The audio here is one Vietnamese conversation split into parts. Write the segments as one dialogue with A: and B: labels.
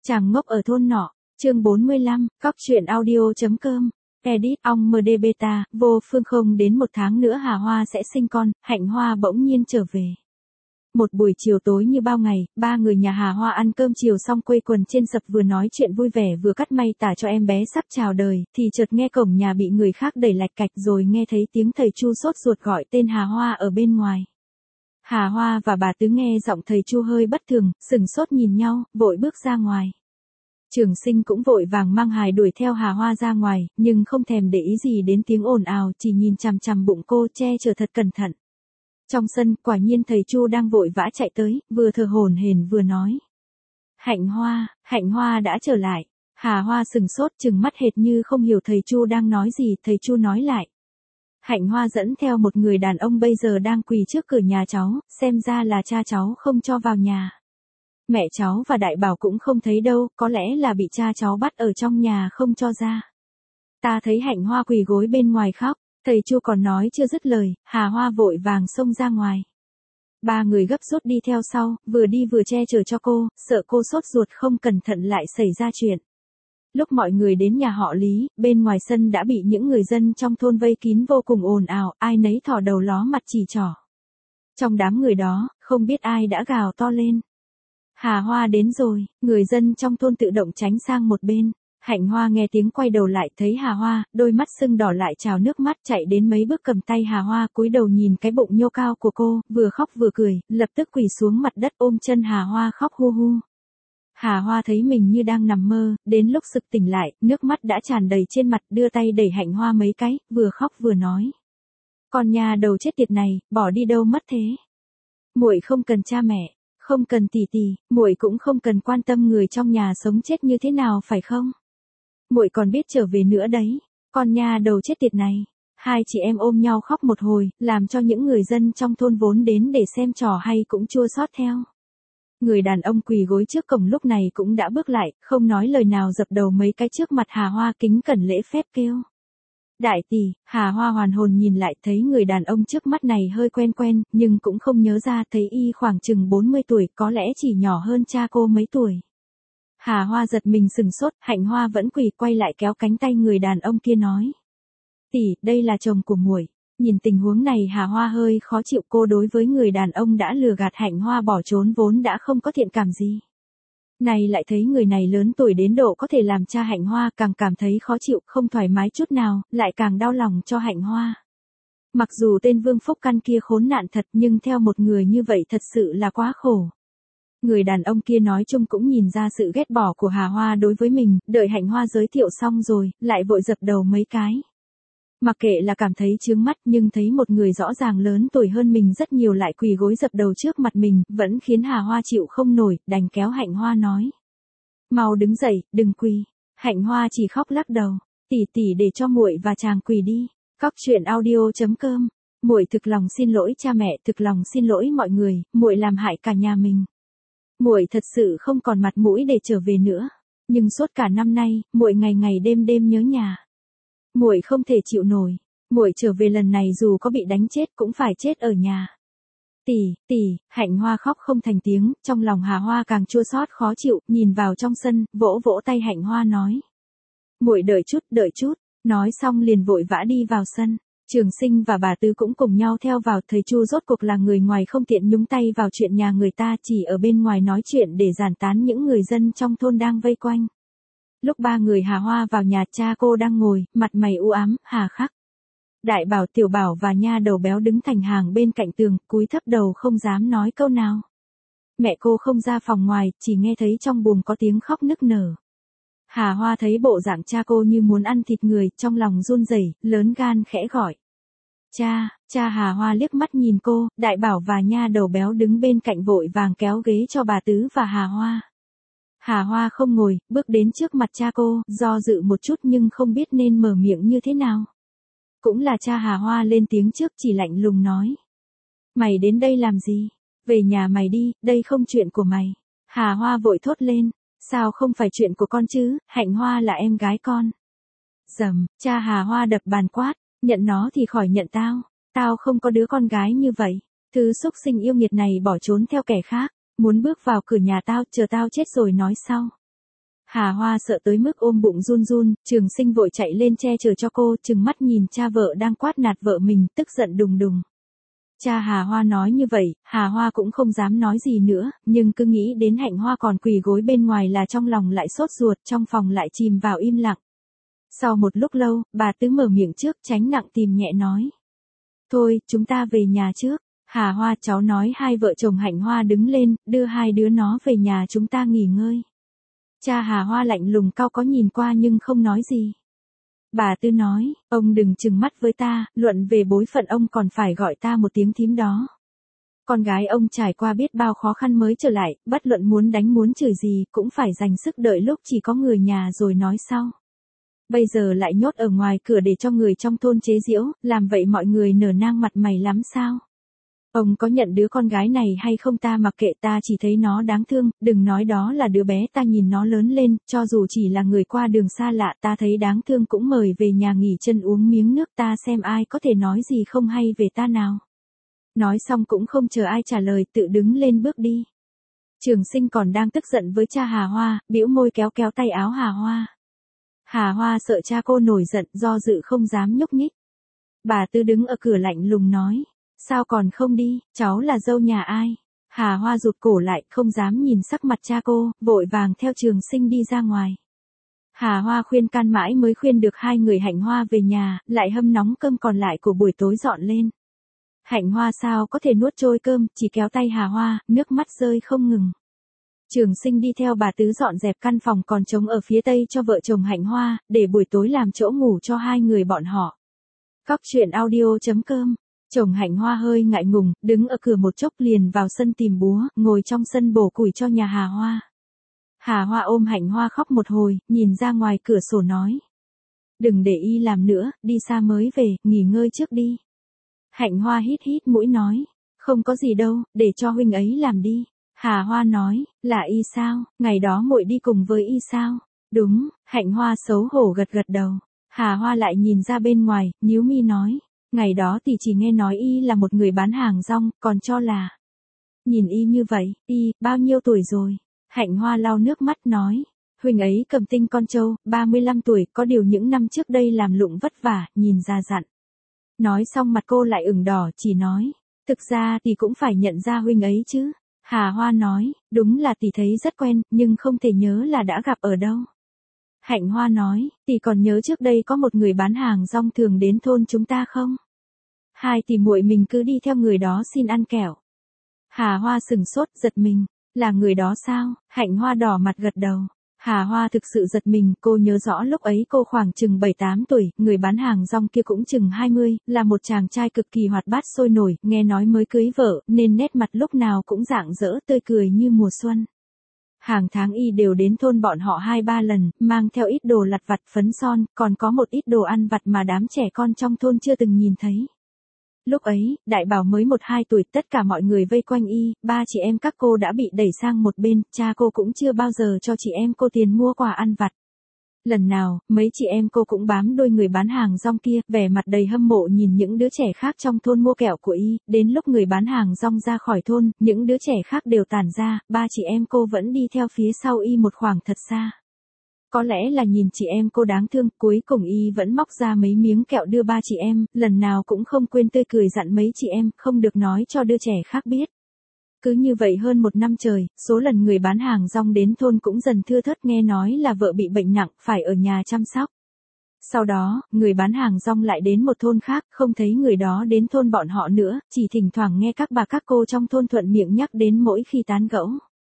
A: Chàng ngốc ở thôn nọ, chương 45, cóc truyện audio.com, edit, ong MD Beta, vô phương không đến 1 tháng nữa Hà Hoa sẽ sinh con, Hạnh Hoa bỗng nhiên trở về. Một buổi chiều tối như bao ngày, ba người nhà Hà Hoa ăn cơm chiều xong quây quần trên sập vừa nói chuyện vui vẻ vừa cắt may tả cho em bé sắp chào đời, thì chợt nghe cổng nhà bị người khác đẩy lạch cạch rồi nghe thấy tiếng thầy Chu sốt ruột gọi tên Hà Hoa ở bên ngoài. Hà Hoa và bà Tứ nghe giọng thầy Chu hơi bất thường, sửng sốt nhìn nhau, vội bước ra ngoài. Trường Sinh cũng vội vàng mang hài đuổi theo Hà Hoa ra ngoài, nhưng không thèm để ý gì đến tiếng ồn ào, chỉ nhìn chằm chằm bụng cô che chở thật cẩn thận. Trong sân, quả nhiên thầy Chu đang vội vã chạy tới, vừa thở hổn hển vừa nói. Hạnh Hoa đã trở lại. Hà Hoa sừng sốt trừng mắt hệt như không hiểu thầy Chu đang nói gì, thầy Chu nói lại. Hạnh Hoa dẫn theo một người đàn ông bây giờ đang quỳ trước cửa nhà cháu, xem ra là cha cháu không cho vào nhà. Mẹ cháu và Đại Bảo cũng không thấy đâu, có lẽ là bị cha cháu bắt ở trong nhà không cho ra. Ta thấy Hạnh Hoa quỳ gối bên ngoài khóc, thầy Chu còn nói chưa dứt lời, Hà Hoa vội vàng xông ra ngoài. Ba người gấp rút đi theo sau, vừa đi vừa che chở cho cô, sợ cô sốt ruột không cẩn thận lại xảy ra chuyện. Lúc mọi người đến nhà họ Lý, bên ngoài sân đã bị những người dân trong thôn vây kín vô cùng ồn ào, ai nấy thò đầu ló mặt chỉ trỏ. Trong đám người đó, không biết ai đã gào to lên. Hà Hoa đến rồi, người dân trong thôn tự động tránh sang một bên. Hạnh Hoa nghe tiếng quay đầu lại thấy Hà Hoa, đôi mắt sưng đỏ lại trào nước mắt chạy đến mấy bước cầm tay Hà Hoa cúi đầu nhìn cái bụng nhô cao của cô, vừa khóc vừa cười, lập tức quỳ xuống mặt đất ôm chân Hà Hoa khóc hu hu. Hà Hoa thấy mình như đang nằm mơ, đến lúc sực tỉnh lại, nước mắt đã tràn đầy trên mặt, đưa tay đẩy Hạnh Hoa mấy cái, vừa khóc vừa nói. Con nhà đầu chết tiệt này, bỏ đi đâu mất thế? Muội không cần cha mẹ, không cần tỷ tỷ, muội cũng không cần quan tâm người trong nhà sống chết như thế nào phải không? Muội còn biết trở về nữa đấy, con nhà đầu chết tiệt này. Hai chị em ôm nhau khóc một hồi, làm cho những người dân trong thôn vốn đến để xem trò hay cũng chua xót theo. Người đàn ông quỳ gối trước cổng lúc này cũng đã bước lại, không nói lời nào dập đầu mấy cái trước mặt Hà Hoa kính cẩn lễ phép kêu. Đại tỷ, Hà Hoa hoàn hồn nhìn lại thấy người đàn ông trước mắt này hơi quen quen, nhưng cũng không nhớ ra thấy y khoảng chừng 40 tuổi, có lẽ chỉ nhỏ hơn cha cô mấy tuổi. Hà Hoa giật mình sừng sốt, Hạnh Hoa vẫn quỳ quay lại kéo cánh tay người đàn ông kia nói. Tỷ, đây là chồng của muội. Nhìn tình huống này Hà Hoa hơi khó chịu, cô đối với người đàn ông đã lừa gạt Hạnh Hoa bỏ trốn vốn đã không có thiện cảm gì. Này lại thấy người này lớn tuổi đến độ có thể làm cha Hạnh Hoa, càng cảm thấy khó chịu, không thoải mái chút nào, lại càng đau lòng cho Hạnh Hoa. Mặc dù tên Vương Phúc Căn kia khốn nạn thật nhưng theo một người như vậy thật sự là quá khổ. Người đàn ông kia nói chung cũng nhìn ra sự ghét bỏ của Hà Hoa đối với mình, đợi Hạnh Hoa giới thiệu xong rồi, lại vội dập đầu mấy cái. Mặc kệ là cảm thấy chướng mắt nhưng thấy một người rõ ràng lớn tuổi hơn mình rất nhiều lại quỳ gối dập đầu trước mặt mình, vẫn khiến Hà Hoa chịu không nổi, đành kéo Hạnh Hoa nói. Mau đứng dậy, đừng quỳ. Hạnh Hoa chỉ khóc lắc đầu. Tỷ tỷ để cho muội và chàng quỳ đi. Cóc truyện audio.com. Muội thực lòng xin lỗi cha mẹ, thực lòng xin lỗi mọi người, muội làm hại cả nhà mình. Muội thật sự không còn mặt mũi để trở về nữa, nhưng suốt cả năm nay, muội ngày ngày đêm đêm nhớ nhà. Muội không thể chịu nổi, muội trở về lần này dù có bị đánh chết cũng phải chết ở nhà. Tỷ, Hạnh Hoa khóc không thành tiếng, trong lòng Hà Hoa càng chua xót khó chịu, nhìn vào trong sân, vỗ vỗ tay Hạnh Hoa nói. Muội đợi chút, nói xong liền vội vã đi vào sân. Trường Sinh và bà Tứ cũng cùng nhau theo vào, thầy Chu rốt cuộc là người ngoài không tiện nhúng tay vào chuyện nhà người ta, chỉ ở bên ngoài nói chuyện để giản tán những người dân trong thôn đang vây quanh. Lúc ba người Hà Hoa vào nhà, cha cô đang ngồi, mặt mày u ám, hà khắc. Đại Bảo, Tiểu Bảo và nha đầu béo đứng thành hàng bên cạnh tường, cúi thấp đầu không dám nói câu nào. Mẹ cô không ra phòng ngoài, chỉ nghe thấy trong buồng có tiếng khóc nức nở. Hà Hoa thấy bộ dạng cha cô như muốn ăn thịt người, trong lòng run rẩy, lớn gan khẽ gọi. Cha. Hà Hoa liếc mắt nhìn cô, Đại Bảo và nha đầu béo đứng bên cạnh vội vàng kéo ghế cho bà Tứ và Hà Hoa. Hà Hoa không ngồi, bước đến trước mặt cha cô, do dự một chút nhưng không biết nên mở miệng như thế nào. Cũng là cha Hà Hoa lên tiếng trước, chỉ lạnh lùng nói. Mày đến đây làm gì? Về nhà mày đi, đây không chuyện của mày. Hà Hoa vội thốt lên. Sao không phải chuyện của con chứ, Hạnh Hoa là em gái con. Dầm, cha Hà Hoa đập bàn quát, nhận nó thì khỏi nhận tao. Tao không có đứa con gái như vậy. Thứ xúc sinh yêu nghiệt này bỏ trốn theo kẻ khác. Muốn bước vào cửa nhà tao, chờ tao chết rồi nói sau. Hà Hoa sợ tới mức ôm bụng run run, Trường Sinh vội chạy lên che chở cho cô, trừng mắt nhìn cha vợ đang quát nạt vợ mình, tức giận đùng đùng. Cha Hà Hoa nói như vậy, Hà Hoa cũng không dám nói gì nữa, nhưng cứ nghĩ đến Hạnh Hoa còn quỳ gối bên ngoài là trong lòng lại sốt ruột, trong phòng lại chìm vào im lặng. Sau một lúc lâu, bà Tứ mở miệng trước, tránh nặng tìm nhẹ nói. Thôi, chúng ta về nhà trước. Hà Hoa, cháu nói. Hai vợ chồng Hạnh Hoa đứng lên, đưa hai đứa nó về nhà chúng ta nghỉ ngơi. Cha Hà Hoa lạnh lùng cau có nhìn qua nhưng không nói gì. Bà Tư nói, ông đừng trừng mắt với ta, luận về bối phận ông còn phải gọi ta một tiếng thím đó. Con gái ông trải qua biết bao khó khăn mới trở lại, bất luận muốn đánh muốn chửi gì cũng phải dành sức đợi lúc chỉ có người nhà rồi nói sau. Bây giờ lại nhốt ở ngoài cửa để cho người trong thôn chế giễu, làm vậy mọi người nở nang mặt mày lắm sao? Ông có nhận đứa con gái này hay không ta mặc kệ, ta chỉ thấy nó đáng thương, đừng nói đó là đứa bé, ta nhìn nó lớn lên, cho dù chỉ là người qua đường xa lạ ta thấy đáng thương cũng mời về nhà nghỉ chân uống miếng nước, ta xem ai có thể nói gì không hay về ta nào. Nói xong cũng không chờ ai trả lời, tự đứng lên bước đi. Trường Sinh còn đang tức giận với cha Hà Hoa, bĩu môi kéo kéo tay áo Hà Hoa. Hà Hoa sợ cha cô nổi giận, do dự không dám nhúc nhích. Bà Tư đứng ở cửa lạnh lùng nói. Sao còn không đi, cháu là dâu nhà ai? Hà Hoa rụt cổ lại, không dám nhìn sắc mặt cha cô, vội vàng theo Trường Sinh đi ra ngoài. Hà Hoa khuyên can mãi mới khuyên được hai người Hạnh Hoa về nhà, lại hâm nóng cơm còn lại của buổi tối dọn lên. Hạnh Hoa sao có thể nuốt trôi cơm, chỉ kéo tay Hà Hoa, nước mắt rơi không ngừng. Trường Sinh đi theo bà Tứ dọn dẹp căn phòng còn trống ở phía tây cho vợ chồng Hạnh Hoa, để buổi tối làm chỗ ngủ cho hai người bọn họ. Cóc truyện audio.com. Chồng Hạnh Hoa hơi ngại ngùng, đứng ở cửa một chốc liền vào sân tìm búa, ngồi trong sân bổ củi cho nhà Hà Hoa. Hà Hoa ôm Hạnh Hoa khóc một hồi, nhìn ra ngoài cửa sổ nói. Đừng để y làm nữa, đi xa mới về, nghỉ ngơi trước đi. Hạnh Hoa hít hít mũi nói. Không có gì đâu, để cho huynh ấy làm đi. Hà Hoa nói, là y sao, ngày đó muội đi cùng với y sao? Đúng, Hạnh Hoa xấu hổ gật gật đầu. Hà Hoa lại nhìn ra bên ngoài, nhíu mi nói. Ngày đó thì chỉ nghe nói y là một người bán hàng rong, còn cho là. Nhìn y như vậy, y, bao nhiêu tuổi rồi? Hạnh Hoa lau nước mắt nói. Huynh ấy cầm tinh con trâu, 35 tuổi, có điều những năm trước đây làm lụng vất vả, nhìn già dặn. Nói xong mặt cô lại ửng đỏ, chỉ nói. Thực ra thì cũng phải nhận ra huynh ấy chứ. Hà Hoa nói, đúng là tỷ thấy rất quen, nhưng không thể nhớ là đã gặp ở đâu. Hạnh Hoa nói, tỷ còn nhớ trước đây có một người bán hàng rong thường đến thôn chúng ta không? Hai tỷ muội mình cứ đi theo người đó xin ăn kẹo. Hà Hoa sừng sốt, giật mình, là người đó sao? Hạnh Hoa đỏ mặt gật đầu. Hà Hoa thực sự giật mình, cô nhớ rõ lúc ấy cô khoảng chừng 7-8 tuổi, người bán hàng rong kia cũng chừng 20, là một chàng trai cực kỳ hoạt bát sôi nổi, nghe nói mới cưới vợ, nên nét mặt lúc nào cũng rạng rỡ tươi cười như mùa xuân. Hàng tháng y đều đến thôn bọn họ 2-3 lần, mang theo ít đồ lặt vặt phấn son, còn có một ít đồ ăn vặt mà đám trẻ con trong thôn chưa từng nhìn thấy. Lúc ấy, Đại Bảo mới 1-2 tuổi, tất cả mọi người vây quanh y, ba chị em các cô đã bị đẩy sang một bên, cha cô cũng chưa bao giờ cho chị em cô tiền mua quà ăn vặt. Lần nào, mấy chị em cô cũng bám đuôi người bán hàng rong kia, vẻ mặt đầy hâm mộ nhìn những đứa trẻ khác trong thôn mua kẹo của y, đến lúc người bán hàng rong ra khỏi thôn, những đứa trẻ khác đều tản ra, ba chị em cô vẫn đi theo phía sau y một khoảng thật xa. Có lẽ là nhìn chị em cô đáng thương, cuối cùng y vẫn móc ra mấy miếng kẹo đưa ba chị em, lần nào cũng không quên tươi cười dặn mấy chị em, không được nói cho đứa trẻ khác biết. Cứ như vậy hơn 1 năm trời, số lần người bán hàng rong đến thôn cũng dần thưa thớt, nghe nói là vợ bị bệnh nặng, phải ở nhà chăm sóc. Sau đó, người bán hàng rong lại đến một thôn khác, không thấy người đó đến thôn bọn họ nữa, chỉ thỉnh thoảng nghe các bà các cô trong thôn thuận miệng nhắc đến mỗi khi tán gẫu.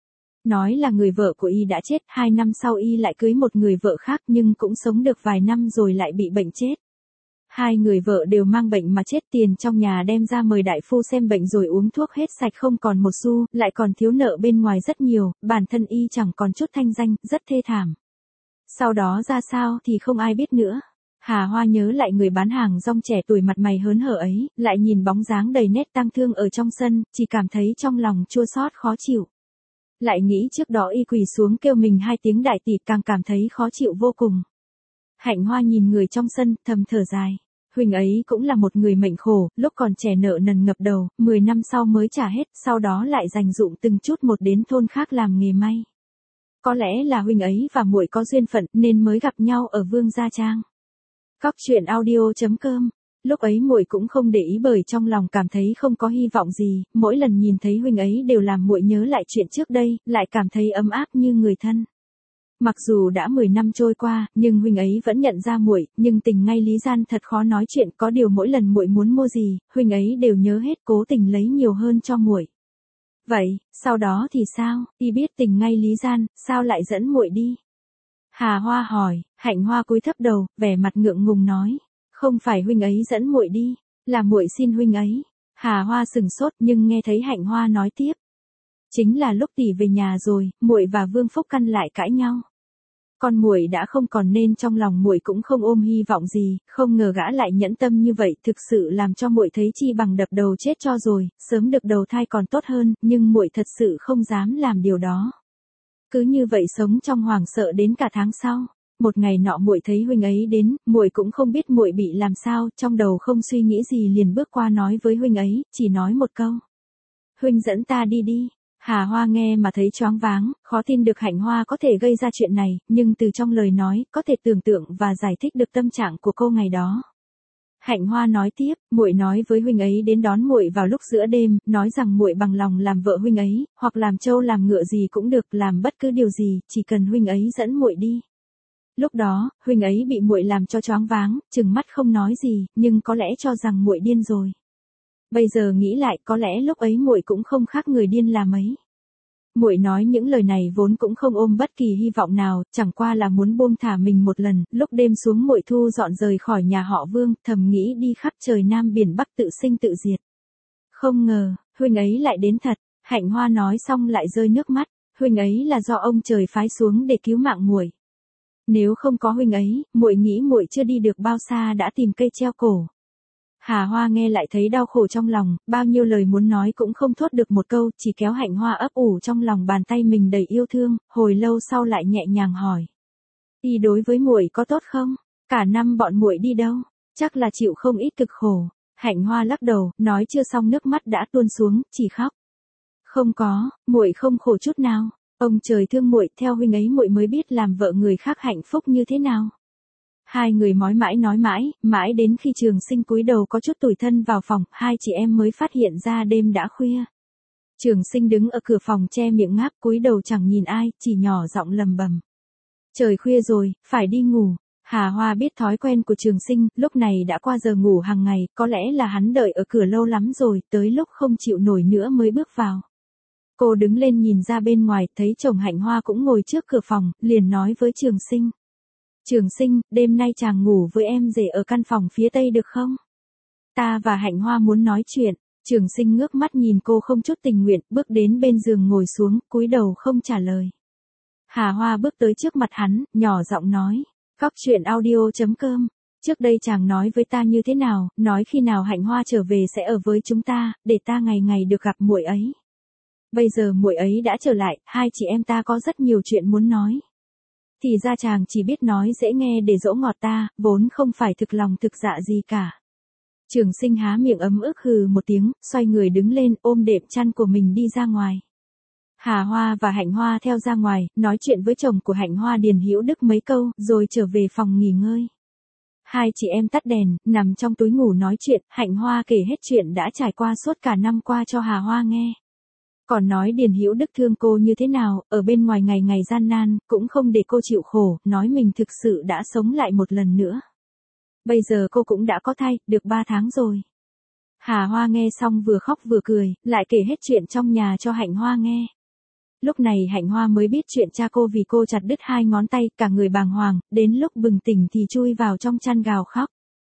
A: Nói là người vợ của y đã chết, 2 năm sau y lại cưới một người vợ khác nhưng cũng sống được vài năm rồi lại bị bệnh chết. Hai người vợ đều mang bệnh mà chết, tiền trong nhà đem ra mời đại phu xem bệnh rồi uống thuốc hết sạch không còn một xu, lại còn thiếu nợ bên ngoài rất nhiều, bản thân y chẳng còn chút thanh danh, rất thê thảm. Sau đó ra sao thì không ai biết nữa. Hà Hoa nhớ lại người bán hàng rong trẻ tuổi mặt mày hớn hở ấy, lại nhìn bóng dáng đầy nét tang thương ở trong sân, chỉ cảm thấy trong lòng chua xót khó chịu. Lại nghĩ trước đó y quỳ xuống kêu mình 2 tiếng đại tỷ, càng cảm thấy khó chịu vô cùng. Hạnh Hoa nhìn người trong sân, thầm thở dài. Huynh ấy cũng là một người mệnh khổ, lúc còn trẻ nợ nần ngập đầu, 10 năm sau mới trả hết, sau đó lại dành dụm từng chút một đến thôn khác làm nghề may. Có lẽ là huynh ấy và muội có duyên phận nên mới gặp nhau ở Vương Gia Trang. Cóc truyện audio.com. Lúc ấy muội cũng không để ý bởi trong lòng cảm thấy không có hy vọng gì, mỗi lần nhìn thấy huynh ấy đều làm muội nhớ lại chuyện trước đây, lại cảm thấy ấm áp như người thân. Mặc dù đã 10 năm trôi qua, nhưng huynh ấy vẫn nhận ra muội, nhưng tình ngay lý gian thật khó nói chuyện, có điều mỗi lần muội muốn mua gì, huynh ấy đều nhớ hết cố tình lấy nhiều hơn cho muội. Vậy, sau đó thì sao, y biết tình ngay lý gian, sao lại dẫn muội đi? Hà Hoa hỏi, Hạnh Hoa cúi thấp đầu, vẻ mặt ngượng ngùng nói, không phải huynh ấy dẫn muội đi, là muội xin huynh ấy. Hà Hoa sừng sốt nhưng nghe thấy Hạnh Hoa nói tiếp. Chính là lúc tỷ về nhà rồi, muội và Vương Phúc Căn lại cãi nhau. Con muội đã không còn nên trong lòng muội cũng không ôm hy vọng gì, không ngờ gã lại nhẫn tâm như vậy, thực sự làm cho muội thấy chi bằng đập đầu chết cho rồi, sớm được đầu thai còn tốt hơn, nhưng muội thật sự không dám làm điều đó. Cứ như vậy sống trong hoảng sợ đến cả tháng sau. Một ngày nọ muội thấy huynh ấy đến, muội cũng không biết muội bị làm sao, trong đầu không suy nghĩ gì liền bước qua nói với huynh ấy, chỉ nói một câu. Huynh dẫn ta đi đi. Hà Hoa nghe mà thấy choáng váng, khó tin được Hạnh Hoa có thể gây ra chuyện này, nhưng từ trong lời nói, có thể tưởng tượng và giải thích được tâm trạng của cô ngày đó. Hạnh Hoa nói tiếp, muội nói với huynh ấy đến đón muội vào lúc giữa đêm, nói rằng muội bằng lòng làm vợ huynh ấy, hoặc làm trâu làm ngựa gì cũng được, làm bất cứ điều gì, chỉ cần huynh ấy dẫn muội đi. Lúc đó, huynh ấy bị muội làm cho choáng váng, trừng mắt không nói gì, nhưng có lẽ cho rằng muội điên rồi. Bây giờ nghĩ lại, có lẽ lúc ấy muội cũng không khác người điên là mấy. Muội nói những lời này vốn cũng không ôm bất kỳ hy vọng nào, chẳng qua là muốn buông thả mình một lần, lúc đêm xuống muội thu dọn rời khỏi nhà họ Vương, thầm nghĩ đi khắp trời Nam biển Bắc tự sinh tự diệt. Không ngờ, huynh ấy lại đến thật. Hạnh Hoa nói xong lại rơi nước mắt, huynh ấy là do ông trời phái xuống để cứu mạng muội. Nếu không có huynh ấy, muội nghĩ muội chưa đi được bao xa đã tìm cây treo cổ. Hà Hoa nghe lại thấy đau khổ trong lòng, bao nhiêu lời muốn nói cũng không thốt được một câu, chỉ kéo Hạnh Hoa ấp ủ trong lòng bàn tay mình đầy yêu thương, hồi lâu sau lại nhẹ nhàng hỏi. Y đối với muội có tốt không? Cả năm bọn muội đi đâu? Chắc là chịu không ít cực khổ. Hạnh Hoa lắc đầu, nói chưa xong nước mắt đã tuôn xuống, chỉ khóc. Không có, muội không khổ chút nào. Ông trời thương muội, theo huynh ấy muội mới biết làm vợ người khác hạnh phúc như thế nào. Hai người nói mãi, mãi đến khi Trường Sinh cúi đầu có chút tủi thân vào phòng, hai chị em mới phát hiện ra đêm đã khuya. Trường Sinh đứng ở cửa phòng che miệng ngáp cúi đầu chẳng nhìn ai, chỉ nhỏ giọng lầm bầm. Trời khuya rồi, phải đi ngủ. Hà Hoa biết thói quen của Trường Sinh, lúc này đã qua giờ ngủ hàng ngày, có lẽ là hắn đợi ở cửa lâu lắm rồi, tới lúc không chịu nổi nữa mới bước vào. Cô đứng lên nhìn ra bên ngoài, thấy chồng Hạnh Hoa cũng ngồi trước cửa phòng, liền nói với Trường Sinh. Trường Sinh, đêm nay chàng ngủ với em rể ở căn phòng phía tây được không? Ta và Hạnh Hoa muốn nói chuyện. Trường Sinh ngước mắt nhìn cô không chút tình nguyện, bước đến bên giường ngồi xuống, cúi đầu không trả lời. Hà Hoa bước tới trước mặt hắn, nhỏ giọng nói. Cóc truyện audio.com. Trước đây chàng nói với ta như thế nào, nói khi nào Hạnh Hoa trở về sẽ ở với chúng ta, để ta ngày ngày được gặp muội ấy. Bây giờ muội ấy đã trở lại, hai chị em ta có rất nhiều chuyện muốn nói. Thì ra chàng chỉ biết nói dễ nghe để dỗ ngọt ta, vốn không phải thực lòng thực dạ gì cả. Trường Sinh há miệng ấm ức hừ một tiếng, xoay người đứng lên ôm đệm chăn của mình đi ra ngoài. Hà Hoa và Hạnh Hoa theo ra ngoài, nói chuyện với chồng của Hạnh Hoa Điền Hữu Đức mấy câu, rồi trở về phòng nghỉ ngơi. Hai chị em tắt đèn, nằm trong túi ngủ nói chuyện, Hạnh Hoa kể hết chuyện đã trải qua suốt cả năm qua cho Hà Hoa nghe. Còn nói Điền Hữu Đức thương cô như thế nào, ở bên ngoài ngày ngày gian nan, cũng không để cô chịu khổ, nói mình thực sự đã sống lại một lần nữa. Bây giờ cô cũng đã có thai, được 3 tháng rồi. Hà Hoa nghe xong vừa khóc vừa cười, lại kể hết chuyện trong nhà cho Hạnh Hoa nghe. Lúc này Hạnh Hoa mới biết chuyện cha cô vì cô chặt đứt 2 ngón tay, cả người bàng hoàng, đến lúc bừng tỉnh thì chui vào trong chăn gào khóc.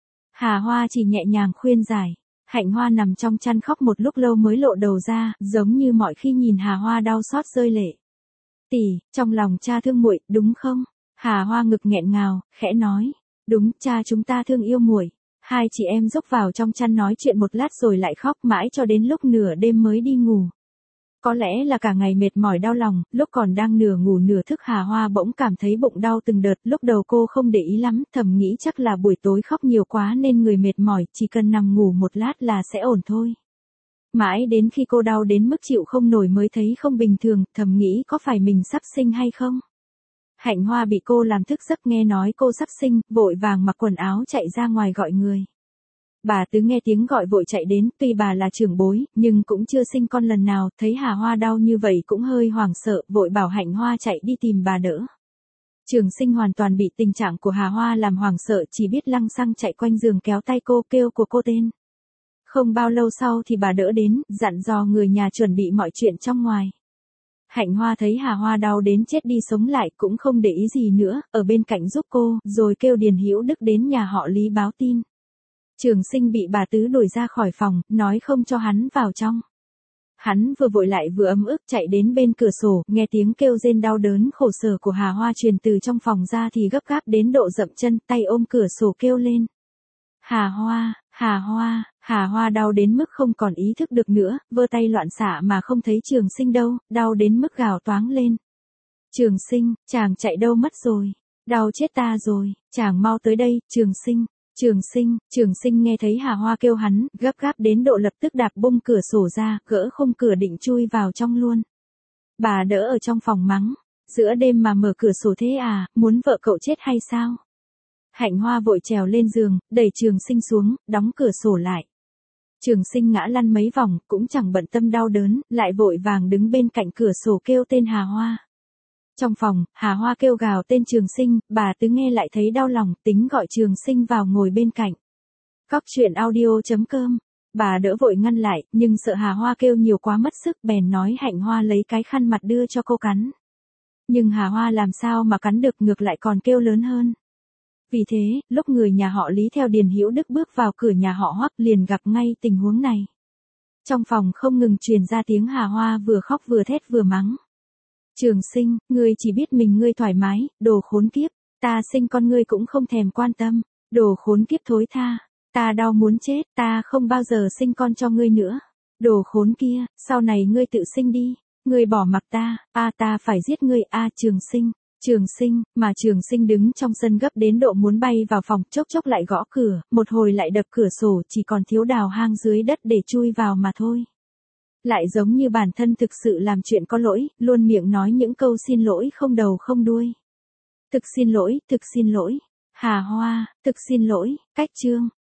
A: Hà Hoa chỉ nhẹ nhàng khuyên giải. Hạnh Hoa nằm trong chăn khóc một lúc lâu mới lộ đầu ra, giống như mọi khi nhìn Hà Hoa đau xót rơi lệ. Tỷ, trong lòng cha thương muội, đúng không? Hà Hoa ngực nghẹn ngào, khẽ nói. Đúng, cha chúng ta thương yêu muội. Hai chị em dốc vào trong chăn nói chuyện một lát rồi lại khóc mãi cho đến lúc nửa đêm mới đi ngủ. Có lẽ là cả ngày mệt mỏi đau lòng, lúc còn đang nửa ngủ nửa thức Hà Hoa bỗng cảm thấy bụng đau từng đợt, lúc đầu cô không để ý lắm, thầm nghĩ chắc là buổi tối khóc nhiều quá nên người mệt mỏi, chỉ cần nằm ngủ một lát là sẽ ổn thôi. Mãi đến khi cô đau đến mức chịu không nổi mới thấy không bình thường, thầm nghĩ có phải mình sắp sinh hay không. Hạnh Hoa bị cô làm thức giấc nghe nói cô sắp sinh, vội vàng mặc quần áo chạy ra ngoài gọi người. Bà Tứ nghe tiếng gọi vội chạy đến, tuy bà là trưởng bối, nhưng cũng chưa sinh con lần nào, thấy Hà Hoa đau như vậy cũng hơi hoảng sợ, vội bảo Hạnh Hoa chạy đi tìm bà đỡ. Trường Sinh hoàn toàn bị tình trạng của Hà Hoa làm hoảng sợ, chỉ biết lăng xăng chạy quanh giường kéo tay cô kêu của cô tên. Không bao lâu sau thì bà đỡ đến, dặn dò người nhà chuẩn bị mọi chuyện trong ngoài. Hạnh Hoa thấy Hà Hoa đau đến chết đi sống lại cũng không để ý gì nữa, ở bên cạnh giúp cô, rồi kêu Điền Hữu Đức đến nhà họ Lý báo tin. Trường Sinh bị bà Tứ đuổi ra khỏi phòng, nói không cho hắn vào trong. Hắn vừa vội lại vừa ấm ức chạy đến bên cửa sổ, nghe tiếng kêu rên đau đớn khổ sở của Hà Hoa truyền từ trong phòng ra thì gấp gáp đến độ dậm chân, tay ôm cửa sổ kêu lên. Hà Hoa, Hà Hoa, Hà Hoa đau đến mức không còn ý thức được nữa, vơ tay loạn xạ mà không thấy Trường Sinh đâu, đau đến mức gào toáng lên. Trường Sinh, chàng chạy đâu mất rồi? Đau chết ta rồi, chàng mau tới đây, Trường Sinh. Trường Sinh nghe thấy Hà Hoa kêu hắn, gấp gáp đến độ lập tức đạp bung cửa sổ ra, gỡ khung cửa định chui vào trong luôn. Bà đỡ ở trong phòng mắng, giữa đêm mà mở cửa sổ thế à, muốn vợ cậu chết hay sao? Hạnh Hoa vội trèo lên giường, đẩy Trường Sinh xuống, đóng cửa sổ lại. Trường Sinh ngã lăn mấy vòng, cũng chẳng bận tâm đau đớn, lại vội vàng đứng bên cạnh cửa sổ kêu tên Hà Hoa. Trong phòng, Hà Hoa kêu gào tên Trường Sinh, bà Tứ nghe lại thấy đau lòng, tính gọi Trường Sinh vào ngồi bên cạnh. Cóc truyện audio.com. Bà đỡ vội ngăn lại, nhưng sợ Hà Hoa kêu nhiều quá mất sức, bèn nói Hạnh Hoa lấy cái khăn mặt đưa cho cô cắn. Nhưng Hà Hoa làm sao mà cắn được, ngược lại còn kêu lớn hơn. Vì thế, lúc người nhà họ Lý theo Điền Hữu Đức bước vào cửa nhà họ Hoắc liền gặp ngay tình huống này. Trong phòng không ngừng truyền ra tiếng Hà Hoa vừa khóc vừa thét vừa mắng. Trường Sinh, ngươi chỉ biết mình ngươi thoải mái, đồ khốn kiếp, ta sinh con ngươi cũng không thèm quan tâm, đồ khốn kiếp thối tha, ta đau muốn chết, ta không bao giờ sinh con cho ngươi nữa. Đồ khốn kia, sau này ngươi tự sinh đi, ngươi bỏ mặc ta, ta phải giết ngươi Trường Sinh, mà Trường Sinh đứng trong sân gấp đến độ muốn bay vào phòng, chốc chốc lại gõ cửa, một hồi lại đập cửa sổ, chỉ còn thiếu đào hang dưới đất để chui vào mà thôi. Lại giống như bản thân thực sự làm chuyện có lỗi, luôn miệng nói những câu xin lỗi không đầu không đuôi. Thực xin lỗi, Hà Hoa, thực xin lỗi, cách chương.